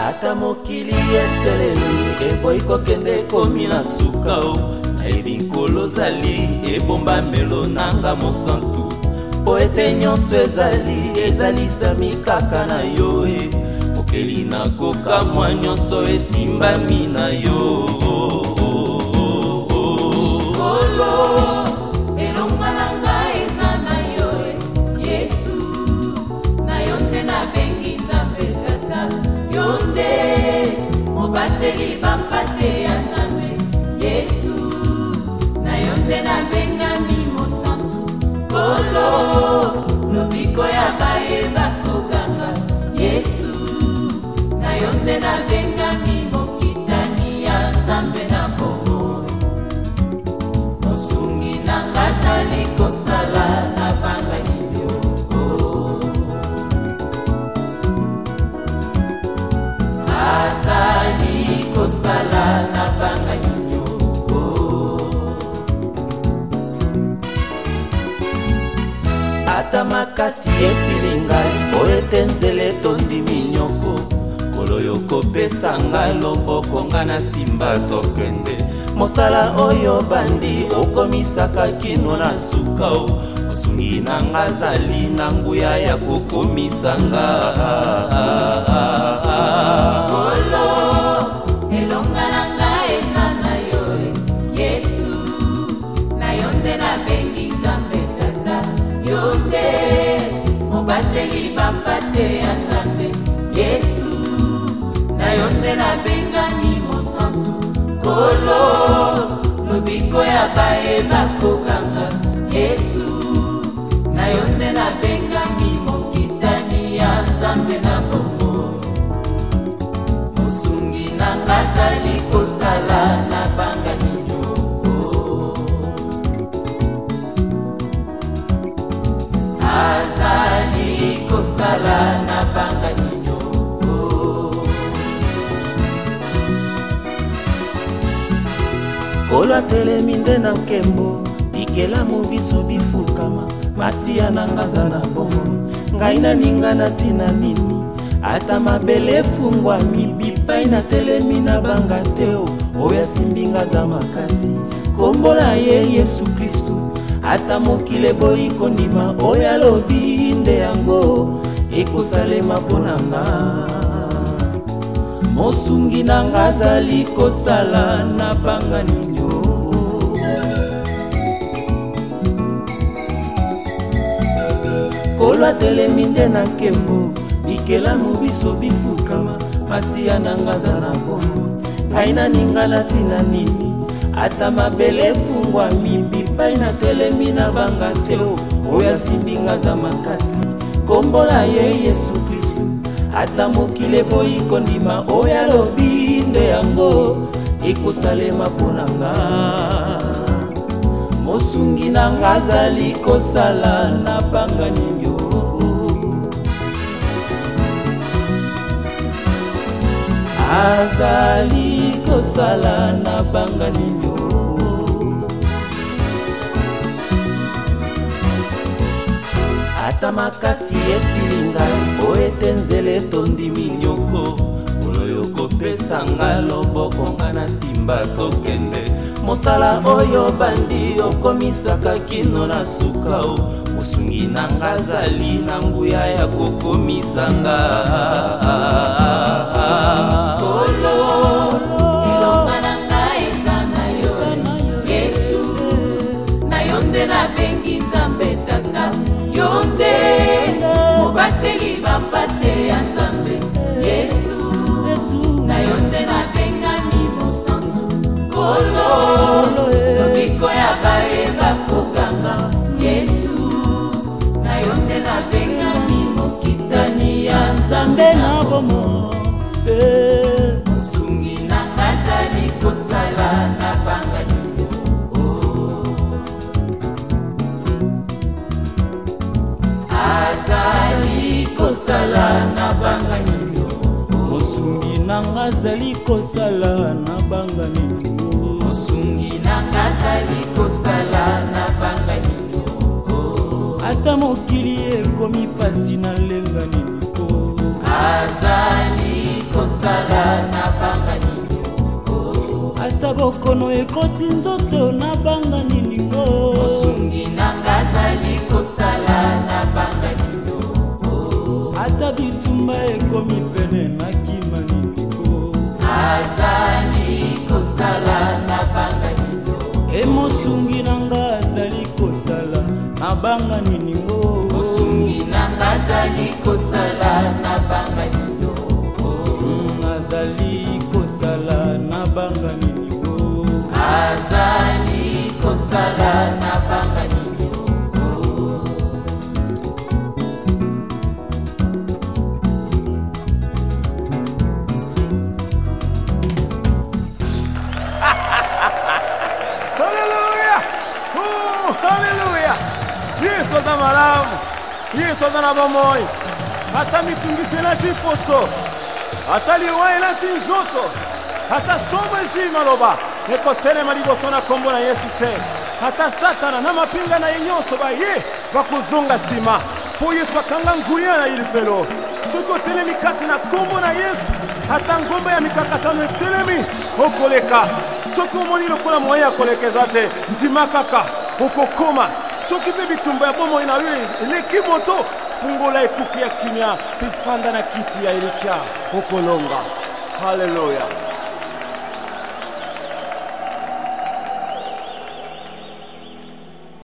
ata mokili etelemi eboyi kokende komi na suka o nayebi nkolo zali ebombamelo nanga mosantu po ete nyonso ezalisami kaka na yo mokeli nakokamwa nyonso esimbami na yo bateli bampate ya Nzambe Yesu na yonde na bengami mosantu kolo lobiko ya bayeba koganga Yesu na yonde na bengami mokitani ya Nzambe na bongo mosungi na ngazali kosala na banga sala na banga nyoko ata makasi esilingai po ete nzela etondi minyoko kolo yokopesa ngai loboko nga na simba tokende mosala oyo bandi okomisaka kino na suka o mosungi na nga azali na nguya ya kokomisa nga bateli bampate ya Nzambe Yesu na yonde na bengami mosantu kolo lobiko ya bayeba koganga Yesu na yonde na bengami mokitani ya Nzambe na bongo mosungi na ngazali kosala na banga sala na banga nyoko kola telemi nde na nkembo bikelamu biso bifukama masiya na ngaza na bongo ngai naninga na ntina nini ata mabele efungwami bipai na telemi na banga teo oyo asimbi ngaza makasi kombo na ye Yesu Kristu ata mokili eboyi kondima oyo alobi nde yango ekosalema mpo na nga mosungi na nga azali kosala na banga ninyo kolo atelemi nde na nkembo bikelamu biso bifukama masiya na nga aza na bongo ngai naninga na ntina nini ata mabele efungwami bipai na telemi na banga teo oyo asimbi ngaza makasi kombo na ye Yesu Kristu ata mokili eboyi kondima oyo alobi nde yango ekosalema mpo na nga mosungi na nga azali kosala na banga ninyo azali kosala na banga ninyo ata makasi esilingai po ete nzela etondi minyoko kolo yokopesa nga loboko nga na simba tokende mosala oyo bandi okomisaka kino na suka o mosungi na nga azali na nguya ya kokomisa nga ilonga na nga eza na yo Yesu na yonde na bengi Nzambe tata yonde mobateli bampate ya Nzambe Yesu na yonde na bengami mosantu kolo lobiko ya bayeba koganga Yesu na yonde na bengami mokitani ya Nzambe na bomo mosungi na ngazali kosala na banga kosala na banga ninyo mosungi na ngazali kosala na banga ninyo mosungi na ngazali kosala na banga ninyo ata mokili ekomi pasi na lenga ninyo azali kosala na banga nini ata bokono ekoti nzoto na banga nini mosungi nanga azali kosala na banga nini ata bitumba ekomi pene na kima nini azali kosala na banga nini mosungi nanga azali kosala na banga nini mosungi nanga azali kosala na banga nini azali kosala na banga nini azali kosala na banga nini Hallelujah! Oh, hallelujah! Yesu aza malamu, Yesu aza na bomoi, ata mitungisi elati poso, ata liwa elati nzoto, ata somo ezwi maloba ekotelema liboso na kombo na Yesu te, ata satana na mapinga na ye nyonso baye bakozonga nsima mpo Yesu akanga nguya na ilifelo. Soki otelemi kati na kombo na Yesu, ata ngomba ya mikakatano etelemi okoleka. Soki omoni lokola moye ya kolekeza te, ndima kaka okokoma. Soki mpe bitumba ya bomoi na yo eleki moto, fungola ekuke ya kimia mpe fanda na kiti ya elikya okolonga. Haleluya.